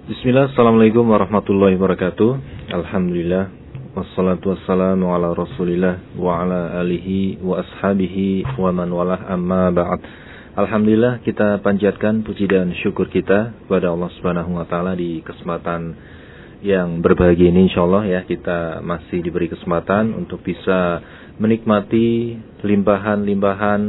Bismillah, assalamualaikum warahmatullahi wabarakatuh. Alhamdulillah, wassalatu wassalamu ala rasulillah wa ala alihi wa ashabihi wa man walah, amma ba'd. Alhamdulillah, kita panjatkan puji dan syukur kita kepada Allah Subhanahu wa taala di kesempatan yang berbahagia ini. Insyaallah ya, kita masih diberi kesempatan untuk bisa menikmati limpahan-limpahan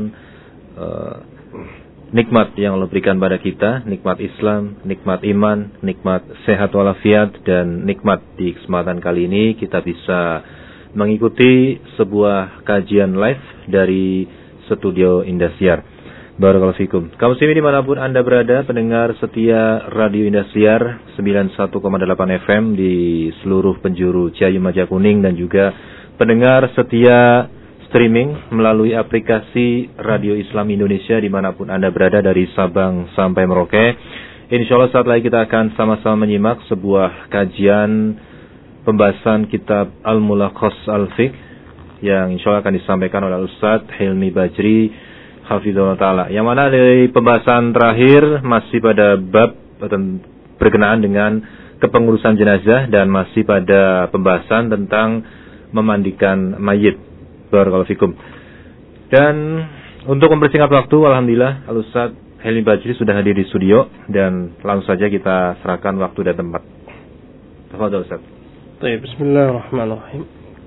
nikmat yang Allah berikan pada kita, nikmat Islam, nikmat iman, nikmat sehat walafiat, dan nikmat di kesempatan kali ini kita bisa mengikuti sebuah kajian live dari studio Indosiar. Barakallahu fikum. Kaum muslimin dimanapun Anda berada, pendengar setia Radio Indosiar 91,8 FM di seluruh penjuru Ciayu Majakuning, dan juga pendengar setia streaming melalui aplikasi Radio Islam Indonesia dimanapun Anda berada dari Sabang sampai Merauke. Insyaallah saat lagi kita akan sama-sama menyimak sebuah kajian pembahasan kitab Al-Mulakhas Al-Fiqh yang insyaallah akan disampaikan oleh Ustaz Hilmi Bajri Hafizahullah Ta'ala, yang mana dari pembahasan terakhir masih pada bab berkenaan dengan kepengurusan jenazah dan masih pada pembahasan tentang memandikan mayit. Barakallahu fikum. Dan untuk mempersingkat waktu, alhamdulillah Al-Ustaz Hilmi Bajri sudah hadir di studio, dan langsung saja kita serahkan waktu dan tempat. Tafadhol Ustaz. Baik, bismillahirrahmanirrahim.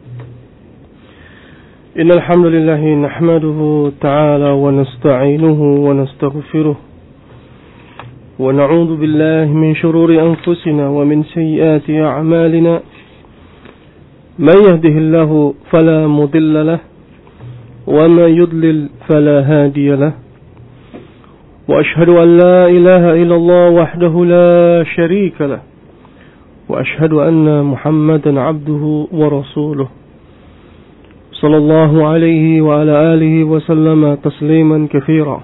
Innal hamdalillah nahmaduhu ta'ala wa nasta'inuhu wa nastaghfiruh wa na'udzu billahi min shururi anfusina wa min sayyiati a'malina. من يهده الله فلا مضل له وما يضلل فلا هادي له وأشهد أن لا إله إلا الله وحده لا شريك له وأشهد أن محمدا عبده ورسوله صلى الله عليه وعلى آله وسلم تسليما كثيرا.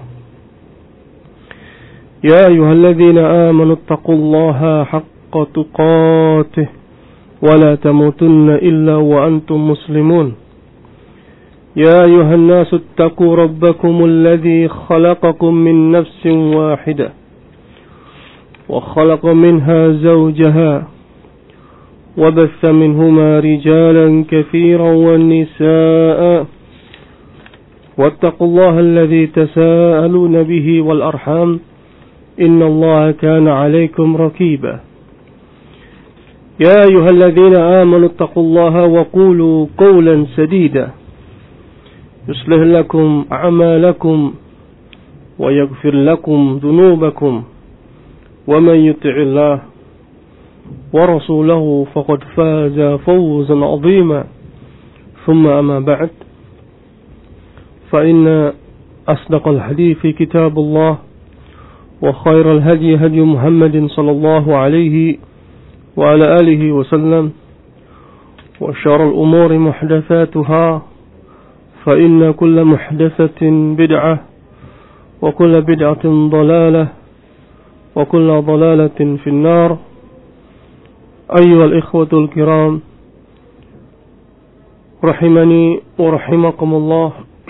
يا أيها الذين آمنوا اتقوا الله حق تقاته ولا تموتن إلا وأنتم مسلمون. يا أيها الناس اتقوا ربكم الذي خلقكم من نفس واحدة وخلق منها زوجها وبث منهما رجالا كثيرا والنساء واتقوا الله الذي تساءلون به والأرحام إن الله كان عليكم رقيبا. يا أيها الذين آمنوا اتقوا الله وقولوا قولا سديدا يصلح لكم أعمالكم ويغفر لكم ذنوبكم ومن يطع الله ورسوله فقد فاز فوزا عظيما. ثم أما بعد، فإن أصدق الحديث كتاب الله وخير الهدي هدي محمد صلى الله عليه وعلى آله وسلم وشر الأمور محدثاتها فإن كل محدثة بدعة وكل بدعة ضلالة وكل ضلالة في النار. أيها الإخوة الكرام رحمني ورحمكم الله.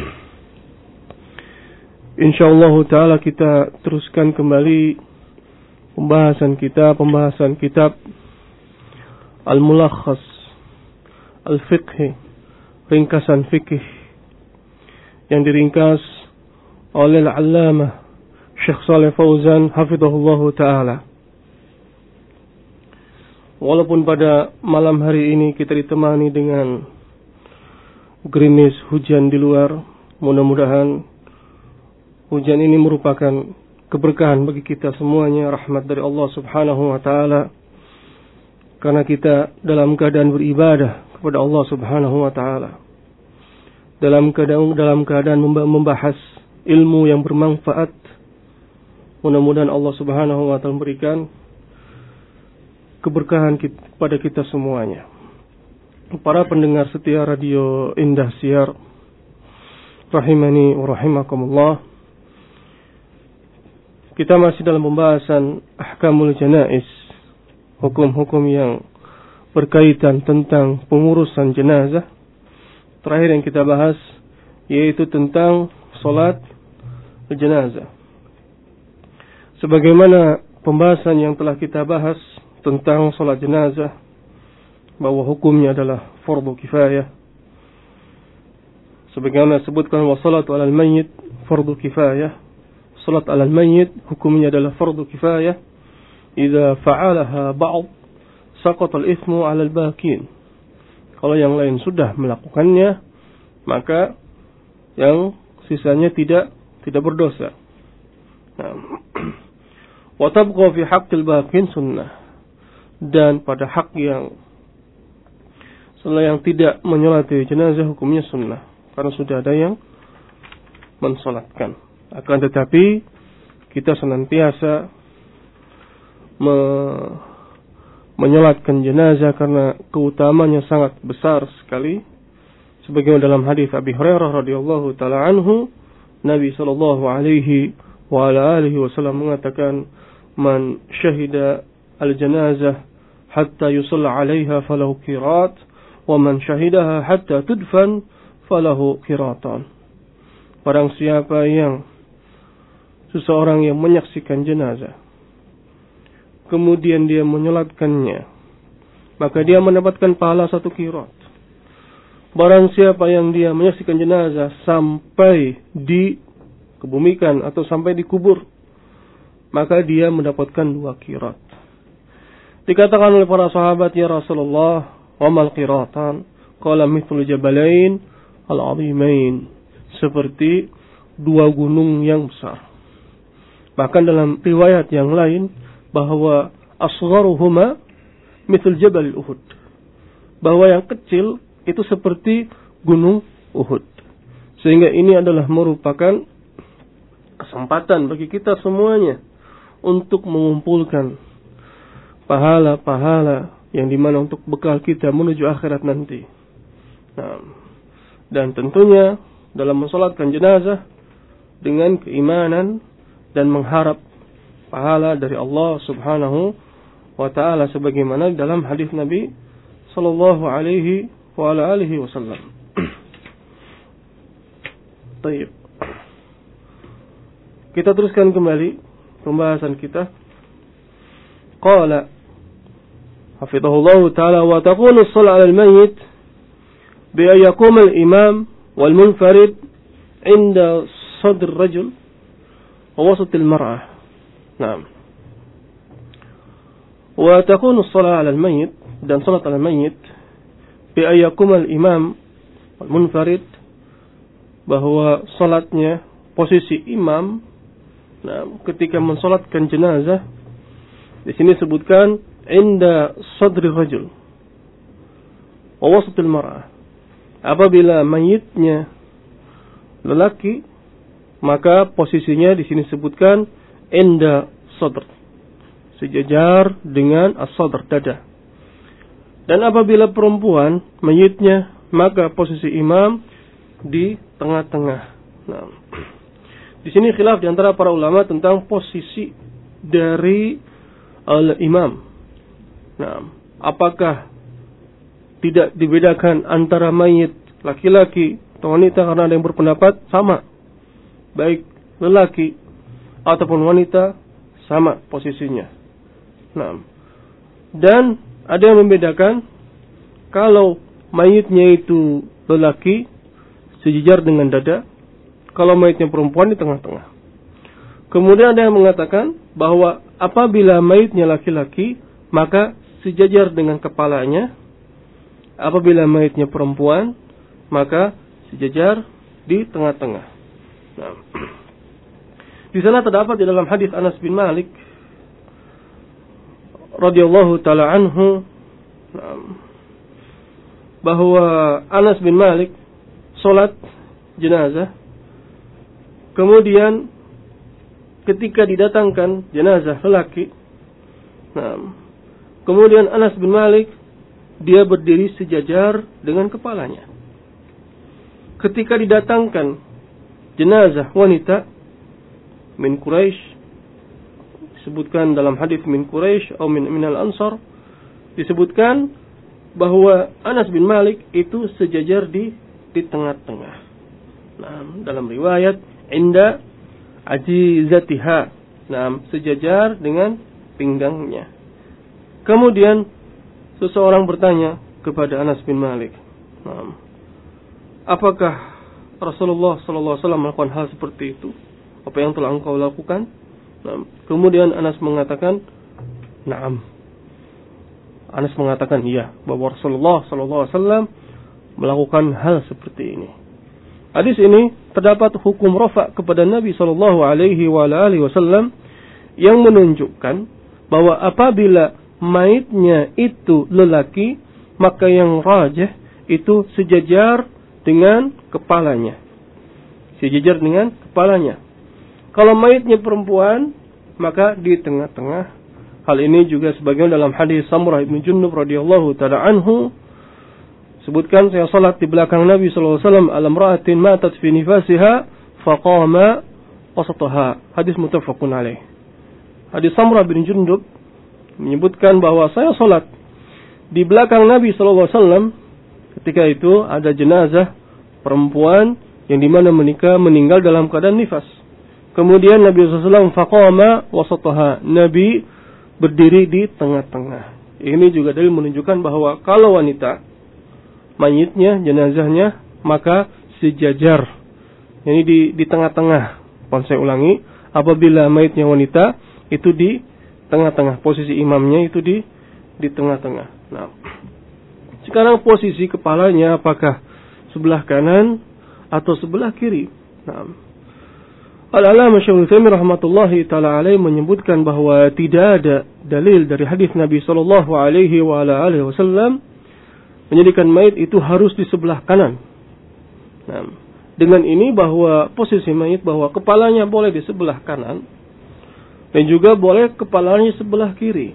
Insyaallah ta'ala kita teruskan kembali pembahasan kitab Al-Mulakhas Al-Fiqh, ringkasan fikih yang diringkas oleh Al-Allamah Syekh Shalih Fauzan hafizahullahu ta'ala. Walaupun pada malam hari ini kita ditemani dengan gerimis hujan di luar, mudah-mudahan hujan ini merupakan keberkahan bagi kita semuanya, rahmat dari Allah Subhanahu wa ta'ala, karena kita dalam keadaan beribadah kepada Allah Subhanahu wa ta'ala, dalam keadaan membahas ilmu yang bermanfaat. Mudah-mudahan Allah Subhanahu wa ta'ala memberikan keberkahan kepada kita semuanya. Para pendengar setia Radio Indosiar rahimani wa rahimakumullah, kita masih dalam pembahasan ahkamul janaiz, hukum-hukum yang berkaitan tentang pengurusan jenazah. Terakhir yang kita bahas yaitu tentang salat jenazah. Sebagaimana pembahasan yang telah kita bahas tentang salat jenazah bahwa hukumnya adalah fardu kifayah. Sebagaimana disebutkan wa salatu 'alal mayyit fardu kifayah. Salat 'alal mayyit hukumnya adalah fardu kifayah. Idza fa'alaha ba'd saqata al-ithmu 'alal bakin. Kalau yang lain sudah melakukannya, maka yang sisanya tidak berdosa. Wa tabqa fi haqqil baqin sunnah. Dan pada hak yang tidak menyolati jenazah hukumnya sunnah, karena sudah ada yang mensolatkan. Akan tetapi kita senantiasa menyolatkan jenazah karena keutamanya sangat besar sekali. Sebagaimana dalam hadis Abi Hurairah radhiyallahu taala anhu, Nabi sallallahu alaihi wa ala alihi wasallam mengatakan, "Man syahida al-janazah hatta yusalla 'alaiha falahu qirat, wa man syahidaha hatta tudfan falahu qiratan." Barang siapa yang seseorang yang menyaksikan jenazah kemudian dia menyolatkannya, maka dia mendapatkan pahala 1 qirat. Barang siapa yang dia menyaksikan jenazah sampai dikebumikan atau sampai dikubur, maka dia mendapatkan 2 qirat. Dikatakan oleh para sahabat, "Ya Rasulullah, wa mal qiratan?" Qala mithlu jabalain al-'azimain, seperti 2 gunung yang besar. Bahkan dalam riwayat yang lain bahwa asgharuhuma mithl jabal Uhud, bahwa yang kecil itu seperti gunung Uhud. Sehingga ini adalah merupakan kesempatan bagi kita semuanya untuk mengumpulkan pahala-pahala yang dimana untuk bekal kita menuju akhirat nanti. Dan tentunya dalam mensolatkan jenazah dengan keimanan dan mengharap pahala dari Allah Subhanahu wa taala sebagaimana dalam hadis Nabi sallallahu alaihi wa ala alihi wasallam. Baik. Kita teruskan kembali pembahasan kita. Qala hafidhahullah taala wa taqulu as-salat 'ala al-mayyit bi an yaquma al-imam wal munfarid 'inda sadr ar-rajul wa wasat al-mar'ah. Naam. Wa takunu as-salat 'ala al-mayyit, dan salat 'ala al-mayyit bi an yaquma al-imam wal munfarid, bahwa salatnya posisi imam ketika mensalatkan jenazah. Di sini disebutkan inda sadri rajul wa wasatil mar'ah. Apabila mayitnya lelaki, maka posisinya di sini disebutkan inda sadr, sejajar dengan as-sadr, dada. Dan apabila perempuan mayitnya, maka posisi imam di tengah-tengah. Di sini khilaf di antara para ulama tentang posisi dari al-imam. Apakah tidak dibedakan antara mayit laki-laki atau wanita, karena ada yang berpendapat sama, baik lelaki ataupun wanita sama posisinya. Dan ada yang membedakan, kalau mayitnya itu lelaki sejajar dengan dada, kalau mayitnya perempuan di tengah-tengah. Kemudian ada yang mengatakan bahwa apabila mayitnya laki-laki, maka sejajar dengan kepalanya. Apabila mayitnya perempuan, maka sejajar di tengah-tengah. Di sana terdapat di dalam hadis Anas bin Malik radhiyallahu taala anhu, bahwa Anas bin Malik salat jenazah, kemudian ketika didatangkan jenazah lelaki, kemudian Anas bin Malik dia berdiri sejajar dengan kepalanya. Ketika didatangkan jenazah wanita min Quraisy, disebutkan dalam hadis min Quraisy atau minal Ansar, disebutkan bahwa Anas bin Malik itu sejajar di tengah-tengah. Dalam riwayat inda ajizatiha, sejajar dengan pinggangnya. Kemudian seseorang bertanya kepada Anas bin Malik, apakah Rasulullah SAW melakukan hal seperti itu? Apa yang telah engkau lakukan? Kemudian Anas mengatakan, na'am. Anas mengatakan iya, bahwa Rasulullah SAW melakukan hal seperti ini. Hadis ini terdapat hukum rafa kepada Nabi SAW yang menunjukkan bahwa apabila maitnya itu lelaki, maka yang rajih itu sejajar dengan kepalanya. Sejajar dengan kepalanya. Kalau maitnya perempuan, maka di tengah-tengah. Hal ini juga sebagian dalam hadis Samurah bin Jundub radhiyallahu taala anhu, sebutkan saya salat di belakang Nabi sallallahu alaihi wasallam ala imra'atin matat fi nifasiha faqama wasataha. Hadis muttafaqun alaih. Hadis Samurah bin Jundub menyebutkan bahwa saya salat di belakang Nabi sallallahu alaihi wasallam ketika itu ada jenazah perempuan yang dimana meninggal dalam keadaan nifas. Kemudian Nabi sallallahu alaihi wasallam faqama wasataha. Nabi berdiri di tengah-tengah. Ini juga dalil menunjukkan bahwa kalau wanita, mayitnya, jenazahnya, maka sejajar. Ini di tengah-tengah. Saya ulangi, apabila mayitnya wanita, itu di tengah-tengah. Posisi imamnya itu di tengah-tengah. Nah, sekarang posisi kepalanya apakah sebelah kanan atau sebelah kiri? Nah, Al-Allamah Syaikh Utsaimin rahmatullahi taala alaihi menyebutkan bahwa tidak ada dalil dari hadis Nabi sallallahu alaihi wasallam menjadikan mayit itu harus di sebelah kanan. Nah, dengan ini bahwa posisi mayit bahwa kepalanya boleh di sebelah kanan dan juga boleh kepalanya sebelah kiri.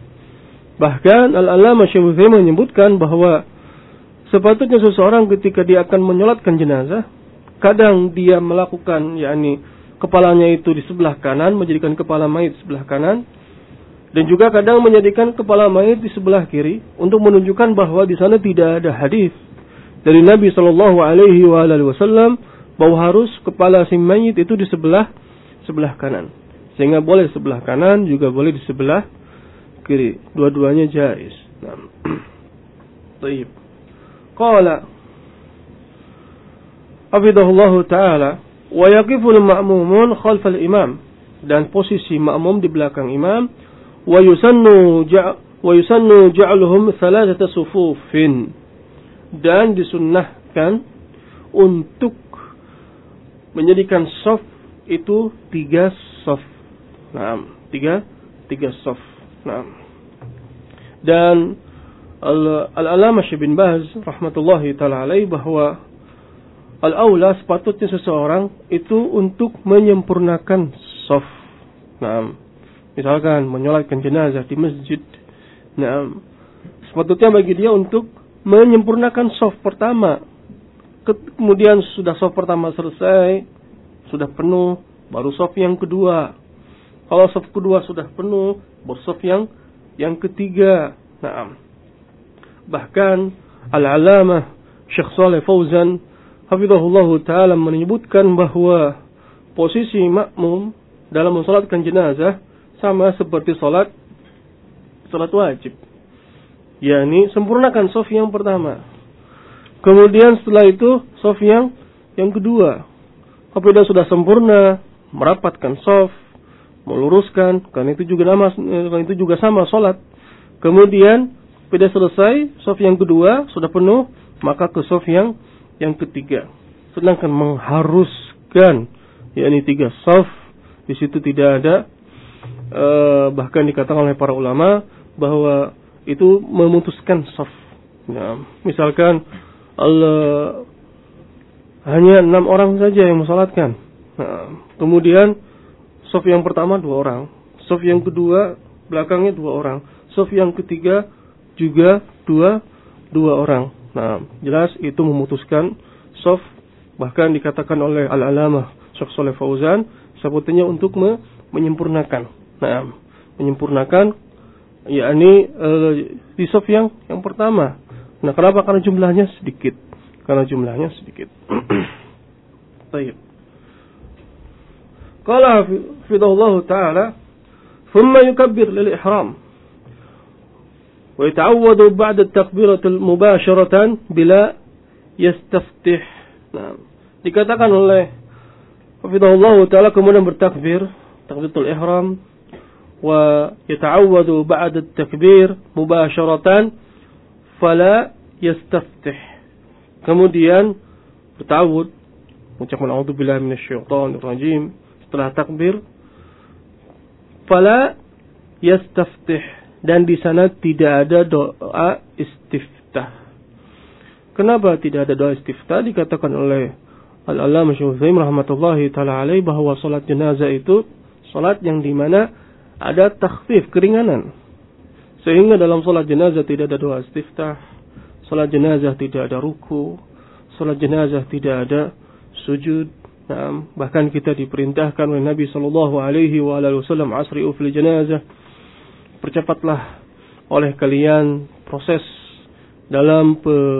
Bahkan Al-Allamah Syaikh Utsaimin menyebutkan bahwa sepatutnya seseorang ketika dia akan menyolatkan jenazah, kadang dia melakukan kepalanya itu di sebelah kanan, menjadikan kepala mayit sebelah kanan, dan juga kadang menjadikan kepala mayit di sebelah kiri untuk menunjukkan bahwa di sana tidak ada hadis dari Nabi sallallahu alaihi wasallam bahwa harus kepala si mayit itu di sebelah kanan. Sehingga boleh sebelah kanan juga boleh di sebelah kiri. Dua-duanya jaiz. Nah. Baik. Qala hafidhahullahu taala wa yaqiful ma'mumun khalfal imam, dan posisi makmum di belakang imam, wa yusannu ja'aluhum thalathata sufufin, dan disunnahkan untuk menjadikan shaf itu 3 shaf. Nah, 3 shaf. Nah. Dan Al-Allamah Syekh bin Baz rahmatullahi taala alaihi bahwa al-aula sepatutnya seseorang itu untuk menyempurnakan shaf. Nah, misalkan menyolatkan jenazah di masjid. Nah, sepatutnya bagi dia untuk menyempurnakan shaf pertama. Kemudian sudah shaf pertama selesai, sudah penuh, baru shaf yang kedua. Kalau shaf kedua sudah penuh, baru shaf yang ketiga. Nah, bahkan Al-Allamah Syekh Shalih Fauzan hafizahullahu ta'ala menyebutkan bahwa posisi makmum dalam mensolatkan jenazah sama seperti salat wajib. yakni sempurnakan shaf yang pertama. Kemudian setelah itu shaf yang kedua. Apabila sudah sempurna, merapatkan shaf, meluruskan, karena itu juga sama salat. Kemudian apabila selesai shaf yang kedua sudah penuh, maka ke shaf yang ketiga. Sedangkan mengharuskan yakni 3 shaf, di situ tidak ada bahkan dikatakan oleh para ulama bahwa itu memutuskan shaf. Ya, misalkan hanya 6 orang saja yang mensalatkan. Nah, kemudian shaf yang pertama 2 orang, shaf yang kedua belakangnya 2 orang, shaf yang ketiga juga 2 orang. Nah, jelas itu memutuskan shaf, bahkan dikatakan oleh Al-Allamah Syekh Shalih Fauzan sebetulnya untuk menyempurnakan. Nah, menyempurnakan yakni di shaf yang pertama. Nah, kenapa? Karena jumlahnya sedikit. Baik. Qala hafidhahullah ta'ala, "Thumma yukabbir lil ihram." Wa yata'awwadu ba'da at-takbiratul mubasharatan bila yastaftih. Nah, dikatakan oleh hafizahullah taala kemudian bertakbir, takbiratul ihram, wa yata'awwadu ba'da at-takbir mubasharatan fala yastaftih. Kemudian bertawud, mengucapkan a'udzubillahi minasyaitonir rajim setelah takbir, fala yastaftih, dan di sana tidak ada doa istiftah. Kenapa tidak ada doa istiftah? Dikatakan oleh Al-Allamah Syaikhul rahmatullahi taala alaih bahwa salat jenazah itu salat yang di mana ada takhfif, keringanan. Sehingga dalam salat jenazah tidak ada doa istiftah, salat jenazah tidak ada ruku, salat jenazah tidak ada sujud. Nah, bahkan kita diperintahkan oleh Nabi sallallahu alaihi wasallam, asri'u fil janazah, percepatlah oleh kalian proses dalam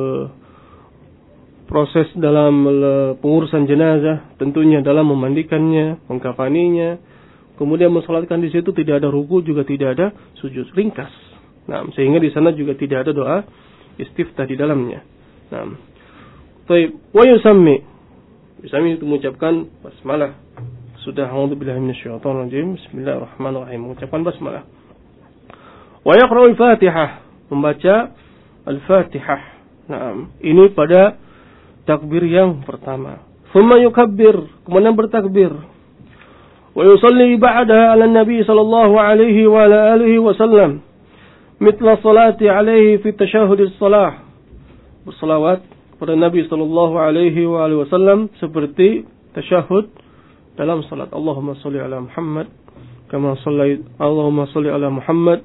pengurusan jenazah, tentunya dalam memandikannya, mengkafaninya, kemudian mensalatkan di situ, tidak ada ruku juga tidak ada sujud, ringkas. Nah, sehingga di sana juga tidak ada doa istiftah di dalamnya. Nah, baik, wa yusammi itu mengucapkan basmalah. Sudah, a'udzubillahi minasyaitonir rajim, bismillahirrahmanirrahim, mengucapkan basmalah. Wa yaqra'ul Fatihah, membaca Al-Fatihah. Nah, ini pada takbir yang pertama. Thumma yukabbir, kemudian bertakbir. Wa yusalli ba'daha 'ala Nabi sallallahu alaihi wa ala alihi wasallam mithla salati alaihi fi tasyahhudis shalah. Bersalawat kepada Nabi sallallahu alaihi wa alihi wasallam seperti tasyahud dalam salat. Allahumma shalli ala Muhammad kama shallaita, Allahumma shalli ala Muhammad,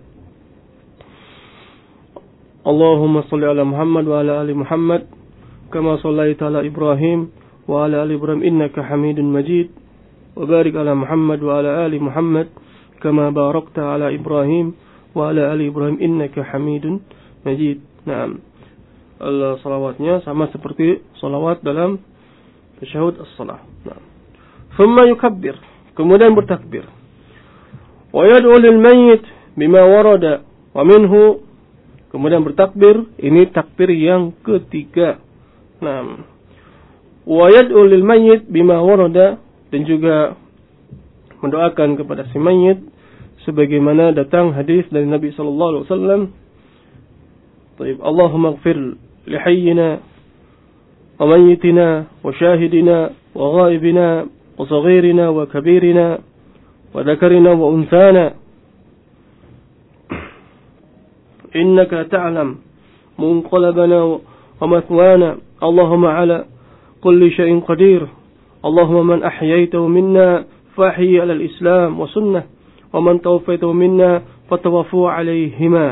Allahumma shalli ala Muhammad wa ala ali Muhammad kama shallaita ala Ibrahim wa ala ali Ibrahim innaka Hamidun Majid, wa barik ala Muhammad wa ala ali Muhammad kama barakta ala Ibrahim wa ala ali Ibrahim innaka Hamidun Majid. Naam. Salawatnya sama seperti salawat dalam tasyahud as-salah. Nah. Thumma yukabbir, kemudian bertakbir. Wa yad'u lil mayyit bima warada wa minhu, kemudian bertakbir, ini takbir yang ketiga. Nah. Wa yad'u lil mayyit bima warada, dan juga mendoakan kepada si mayit sebagaimana datang hadis dari Nabi sallallahu alaihi wasallam. Baik, Allahumma ighfir لحينا وميتنا وشاهدنا وغائبنا وصغيرنا وكبيرنا وذكرنا وأنثانا إنك تعلم منقلبنا ومثوانا اللهم على كل شيء قدير اللهم من أحييته منا فأحيي على الإسلام وسنة ومن توفيته منا فتوفوا عليهما.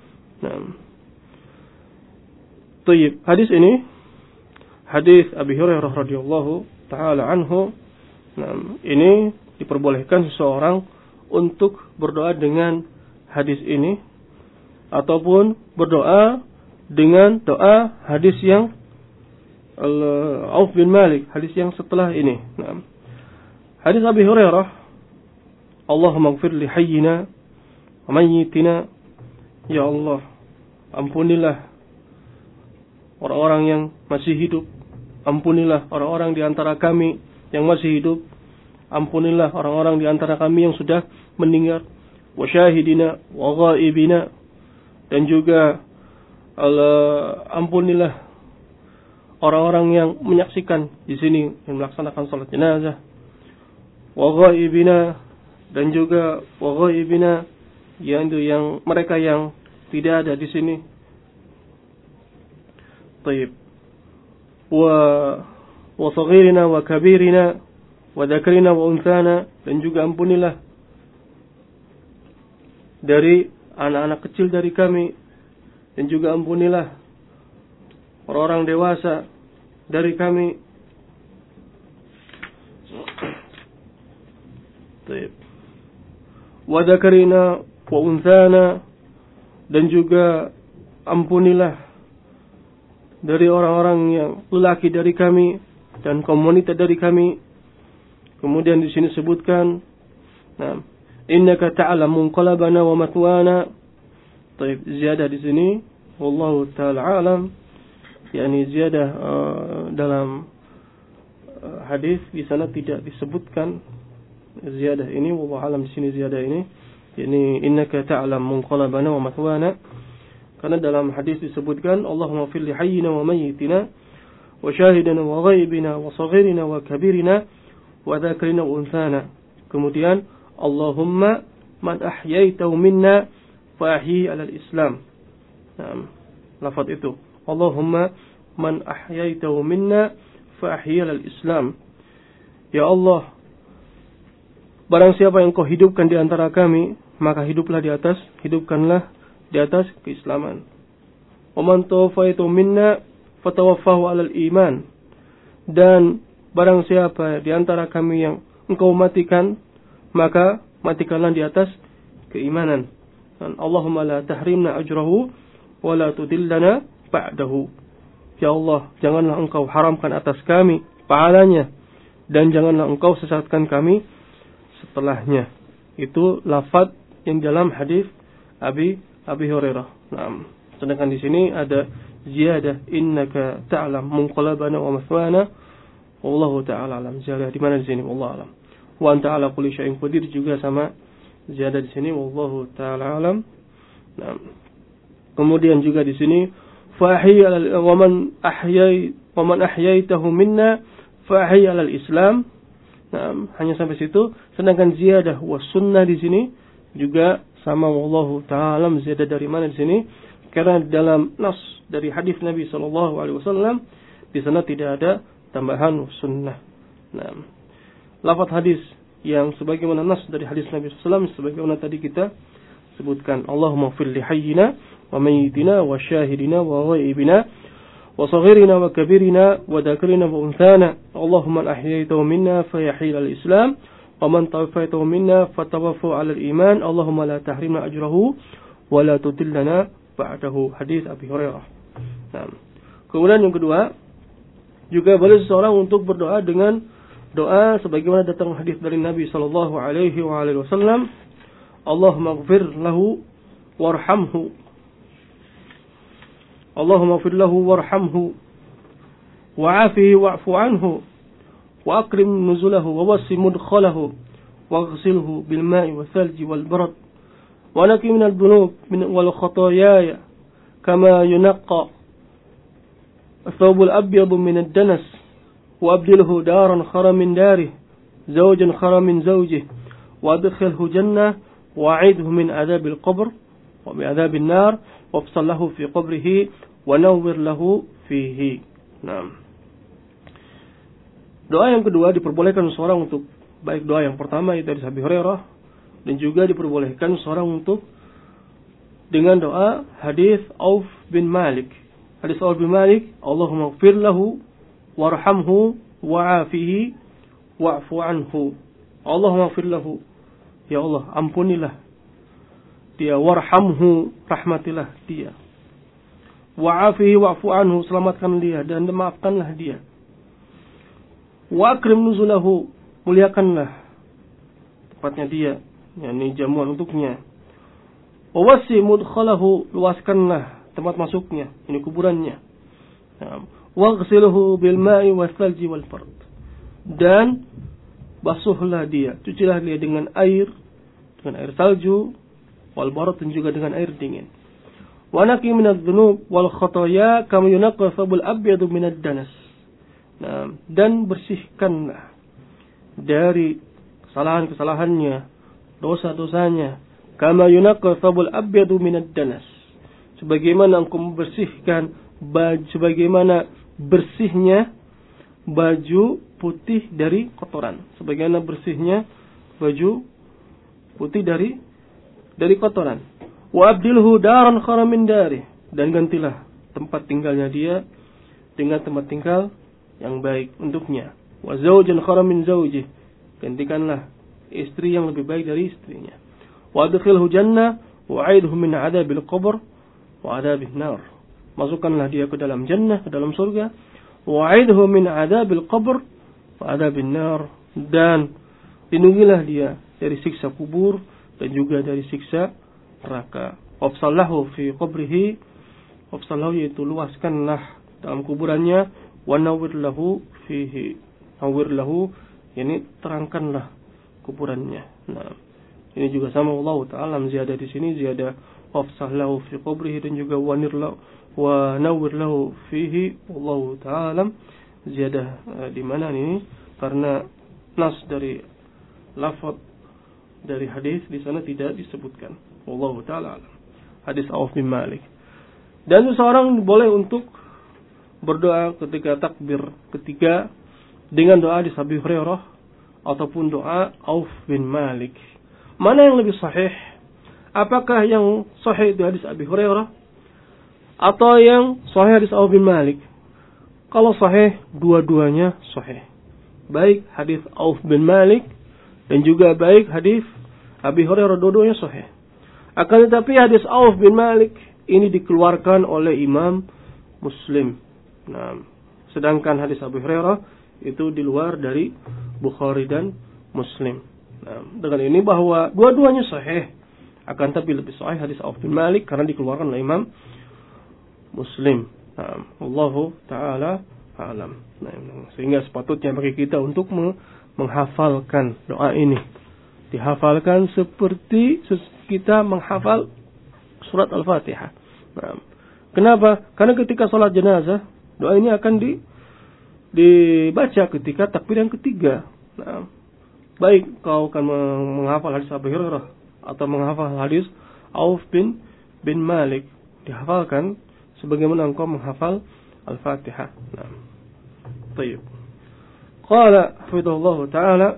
Tayyib, hadis ini hadis Abi Hurairah radhiyallahu taala anhu. Nah, ini diperbolehkan seseorang untuk berdoa dengan hadis ini ataupun berdoa dengan doa hadis yang Auf bin Malik, hadis yang setelah ini. Nah, hadis Abi Hurairah, Allahumma ighfir li hayyina wa mayyitina, ya Allah, ampunilah orang-orang yang masih hidup, ampunilah orang-orang di antara kami yang masih hidup, ampunilah orang-orang di antara kami yang sudah meninggal, wa syahidina wa ghaibina, dan juga ampunilah orang-orang yang menyaksikan di sini yang melaksanakan salat jenazah, wa ghaibina, dan juga wa ghaibina, yang mereka yang tidak ada di sini. Tayyib. Wa saghirina wa kabirina wa dzakarina wa unthana, dan juga ampunilah dari anak-anak kecil dari kami, dan juga ampunilah orang-orang dewasa dari kami. Tayyib. Wa dzakarina wa unthana, dan juga ampunilah dari orang-orang yang lelaki dari kami dan kaum wanita dari kami. Kemudian di sini sebutkan, nah, innaka ta'lamu munqalabana wa matwana, Taib, ziyadah di sini wallahu taala alam, yakni ziyadah dalam hadis di sana tidak disebutkan ziyadah ini, wallahu alam di sini ziyadah ini, yakni innaka ta'lam munqalabana wa mathwana. Karena dalam hadis disebutkan Allahumma fil li hayyina wa mayyitina wa syahidina wa ghaibina wa saghirina wa kabirina wa dzakarina wa unthana. Kemudian Allahumma man ahyaitahu minna fa ahyi 'alal Islam. Nah, lafaz itu. Allahumma man ahyaitahu minna fa ahyi 'alal Islam. Ya Allah, barang siapa yang kau hidupkan di antara kami, maka hidupkanlah di atas keislaman. Wa man tawaffaytu minna fatawaffahu 'alal iman. Dan barang siapa di antara kami yang engkau matikan, maka matikanlah di atas keimanan. Dan Allahumma la tahrimna ajrahu wa la tudillana ba'dahu. Ya Allah, janganlah engkau haramkan atas kami pahalanya, dan janganlah engkau sesatkan kami setelahnya. Itu lafaz yang dalam hadis Abi Hurairah. Nah, sedangkan di sini ada ziyadah innaka ta'lam munqalabana wa mathwana wallahu ta'ala alam. Ziyadah di mana di sini? Wallahu alam. Wa anta ala kulli syai'in qadir juga sama ziyadah di sini wallahu ta'ala alam. Nah, kemudian juga di sini fahi wa man ahyaitahu minna fahi 'alal Islam. Nah, hanya sampai situ. Sedangkan ziyadah wa sunnah di sini juga sama wallahu ta'ala alam. Ziyadah dari mana di sini? Karena dalam nas dari hadis Nabi sallallahu alaihi wasallam di sana tidak ada tambahan sunnah. Nah, lafaz hadis yang sebagaimana nas dari hadis Nabi sallallahu alaihi wasallam sebagaimana tadi kita sebutkan, Allahumma fil li hayyina wa mayyitina wa syahidina wa ghaibina wa saghirina wa kabirina wa dhakrina wa unthana. Allahumma ahyaytahu minna fa yahyi al-islam wa man tawaffaytahu minna fatawaffahu 'ala al-iman. Allahumma la tahrimna ajrahu wa la tudillana ba'dahu. Hadis Abi Hurairah. Nah, kemudian yang kedua, juga boleh seseorang untuk berdoa dengan doa sebagaimana datang hadis dari Nabi sallallahu alaihi wasallam, Allahumma ighfir lahu warhamhu. Allahumma ighfir lahu warhamhu wa'afihi wa'fu anhu wa akrim nuzulahu wa wasi mudkhalahu waghsilhu bil ma'i wal thalji wal barad wa naqi minal dhunub wal khataaya kama yunaqqa الثوب الأبيض من الدنس وأبدله دارا خيرا من داره زوجا خيرا من زوجه وأدخله جنة وأعيده من عذاب القبر ومن عذاب النار وافصل له في قبره ونور له فيه. Nah, doa yang kedua diperbolehkan seorang untuk, baik doa yang pertama itu dari Abi Hurairah, dan juga diperbolehkan seorang untuk dengan doa hadis Auf bin Malik. Hadis Auf bin Malik, Allahumma ighfir lahu warhamhu wa'afihi wa'fu anhu. Allahumma ighfir lahu, ya Allah ampunilah dia, warhamhu rahmatilah dia, wa'afihi wa'fu anhu selamatkan dia dan maafkanlah dia, wa akrim nuzulahu muliakanlah tempatnya dia, yakni jamuan untuknya, wa wasi mudkhalahu luaskanlah tempat masuknya, ini kuburannya. Waghsilhu bil ma'i was thalji wal fard. Dan basuhlah dia, cucilah dia dengan air salju, wal barad, dan juga dengan air dingin. Wa naqi minadz dzunub wal khataaya kama yunqqa thawbul abyad minad danas. Nah, dan bersihkanlah dari kesalahan-kesalahannya, dosa-dosanya, kama yunqqa thawbul abyad minad danas. Sebagaimana engkau membersihkan baju, sebagaimana bersihnya baju putih dari kotoran, sebagaimana bersihnya baju putih dari kotoran. Wa abdilhu daran khairan min darih, dan gantilah tempat tinggalnya dia dengan tempat tinggal yang baik untuknya. Wa zawjan khairan min zawjih, gantikanlah istri yang lebih baik dari istrinya. Wa adkhilhu jannah wa a'idhu min 'adzabil qabr wa 'adzabin nar, masukkanlah dia ke dalam jannah, ke dalam surga. Wa'idhu min 'adzabil qabr wa 'adzabin nar, dan lindungilah dia dari siksa kubur dan juga dari siksa neraka. wafsallahu fi qabrihi, wafsallahu yaitu luaskanlah dalam kuburannya, wa nawwir lahu fihi, nawwir lahu yani terangkanlah kuburannya. Nah, ini juga sama Allah Ta'ala ziyadah di sini, ziyadah wafsallahu fi qabrihi dan juga wa nawwir lahu fihi. Allah Ta'ala ziyadah di mana ini? Karena nas dari lafaz dari hadis di sana tidak disebutkan. Allah Ta'ala alam. Hadis Auf bin Malik. Dan seseorang boleh untuk berdoa ketika takbir ketiga dengan doa di Abi Hurairah ataupun doa Auf bin Malik. Mana yang lebih sahih? Apakah yang sahih di hadis Abi Hurairah atau yang sahih hadis Auf bin Malik? Kalau sahih, dua-duanya sahih. Baik hadis Auf bin Malik dan juga baik hadis Abi Hurairah, dua-duanya sahih. Akan tetapi hadis Auf bin Malik ini dikeluarkan oleh Imam Muslim. Nah, sedangkan hadis Abi Hurairah itu di luar dari Bukhari dan Muslim. Nah, dengan ini bahwa dua-duanya sahih. Akan tetapi lebih sahih hadis Auf bin Malik karena dikeluarkan oleh Imam Muslim. Nah, Allahu Ta'ala a'lam. Nah, sehingga sepatutnya bagi kita untuk menghafalkan doa ini. Dihafalkan seperti kita menghafal surat Al-Fatihah. Nah, kenapa? Karena ketika sholat jenazah, doa ini akan dibaca ketika takbir yang ketiga. Nah, baik kau akan menghafal hadis Abu Hurairah atau menghafal hadis Auf bin Malik, dihafalkan sebagaimana engkau menghafal Al-Fatihah. Nah, baik. Qala hafidhahullah ta'ala,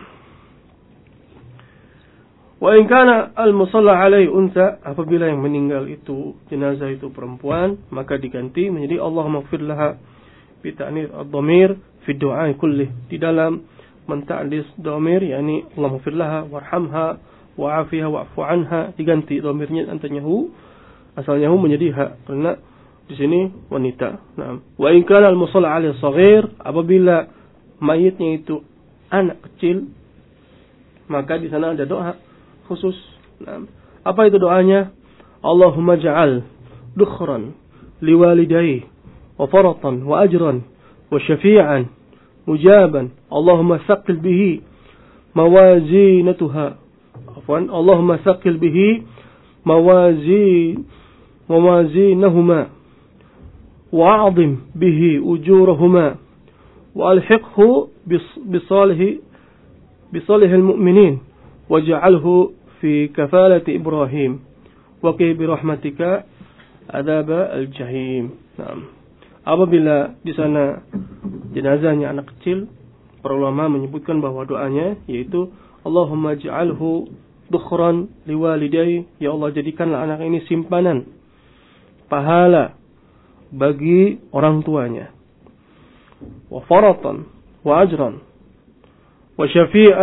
wa in kana al-musalla alaihi unsa, apabila yang meninggal itu jenazah itu perempuan, maka diganti menjadi Allahumma ighfir laha bi ta'nits ad-dhamir fi du'a kulli, di dalam menta'nis dhamir yakni Allahumma ighfir laha warhamha wa'afiha wa'fu anha, diganti dhamirnya antara hu, asalnya hu menjadi ha karena di sini wanita. Nah, wa in kana al-musalla alaihi shaghir, apabila mayitnya itu anak kecil, maka di sana ada doa khusus. Nah, apa itu doanya? Allahumma ja'al dukhran liwalidayhi wa faratan wa ajran wa syafi'an mujaban. Allahumma thaqil bihi mawazinatuha. Afwan, Allahumma thaqil bihi mawazinahuma wa 'azim bihi ujurahuma wa alhiqhu bisalih al-mu'minin waj'alhu fi kafalati Ibrahim wa qi bi rahmatika adzab al-jahim. Nah, apabila di sana jenazahnya anak kecil, para ulama menyebutkan bahwa doanya yaitu Allahumma ij'alhu dukhran liwalidayhi, ya Allah jadikanlah anak ini simpanan pahala bagi orang tuanya, wa faratan wa ajran wa syafi'an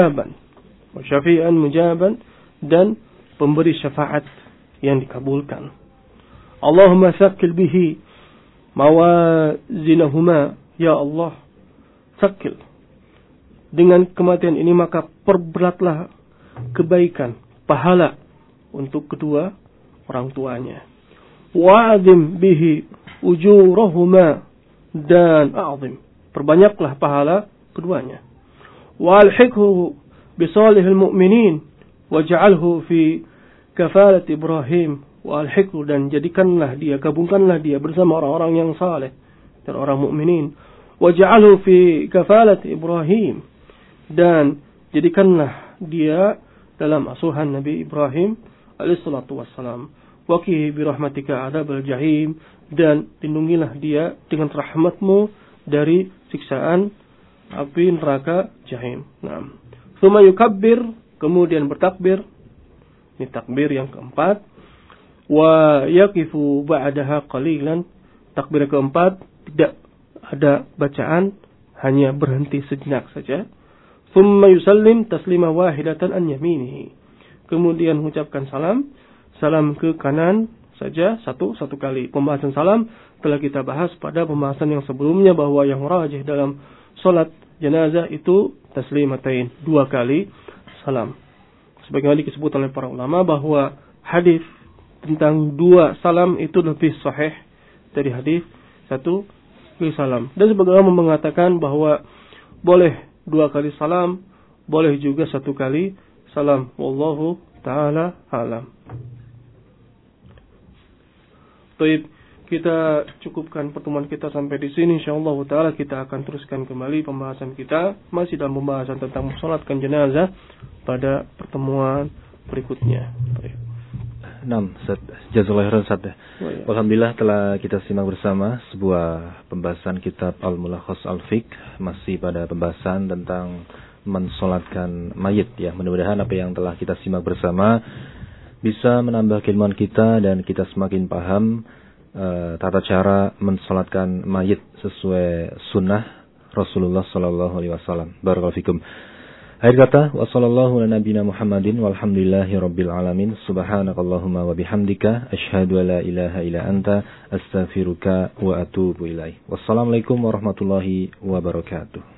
mujaban, dan pemberi syafaat yang dikabulkan. Allahumma tsaqil bihi mawazinahuma, ya Allah tsaqil dengan kematian ini maka perberatlah kebaikan pahala untuk kedua orang tuanya. Wa'azim bihi ujurahuma, dan a'zim perbanyaklah pahala keduanya. Walhiqhu bisalihil mu'minin waj'alhu fi kafalat Ibrahim, walhiqhu, dan jadikanlah dia, gabungkanlah dia bersama orang-orang yang saleh dan orang mukminin. Waj'alhu fi kafalat Ibrahim, dan jadikanlah dia dalam asuhan Nabi Ibrahim alaihissalatu wassalam. Waqihi bi rahmatika adzabal jahim, dan lindungilah dia dengan rahmatmu dari siksaan api neraka jahim. Nah, tsumma yukabbir, kemudian bertakbir. Ini takbir yang keempat. Wa yaqifu ba'daha qalilan, takbir keempat tidak ada bacaan, hanya berhenti sejenak saja. Tsumma yusallim taslima wahidatan an yaminihi, kemudian mengucapkan salam ke kanan saja satu kali. Pembahasan salam telah kita bahas pada pembahasan yang sebelumnya bahwa yang rajih dalam salat jenazah itu taslimatain, 2 kali salam. Sebagaimana disebut oleh para ulama bahwa hadis tentang 2 salam itu lebih sahih dari hadis 1 kali salam. Dan sebagian ulama mengatakan bahwa boleh 2 kali salam, boleh juga 1 kali salam. Wallahu ta'ala alam. Baik, kita cukupkan pertemuan kita sampai di sini. Insyaallah taala kita akan teruskan kembali pembahasan kita masih dalam pembahasan tentang mensolatkan jenazah pada pertemuan berikutnya. Baik. Jazakallahu khairan Ustaz. Alhamdulillah telah kita simak bersama sebuah pembahasan kitab Al-Mulakhas Al-Fiqh, masih pada pembahasan tentang mensolatkan mayit ya. Mudah-mudahan apa yang telah kita simak bersama bisa menambah keilmuan kita dan kita semakin paham tata cara mensolatkan mayit sesuai sunnah Rasulullah sallallahu alaihi wasallam. Barakallahu fikum. Akhir kata, wa sallallahu ala nabiyina Muhammadin walhamdulillahi rabbil alamin. Subhanakallahumma wa bihamdika asyhadu an la ilaha illa anta astaghfiruka wa atubu ilaik. Wassalamualaikum warahmatullahi wabarakatuh.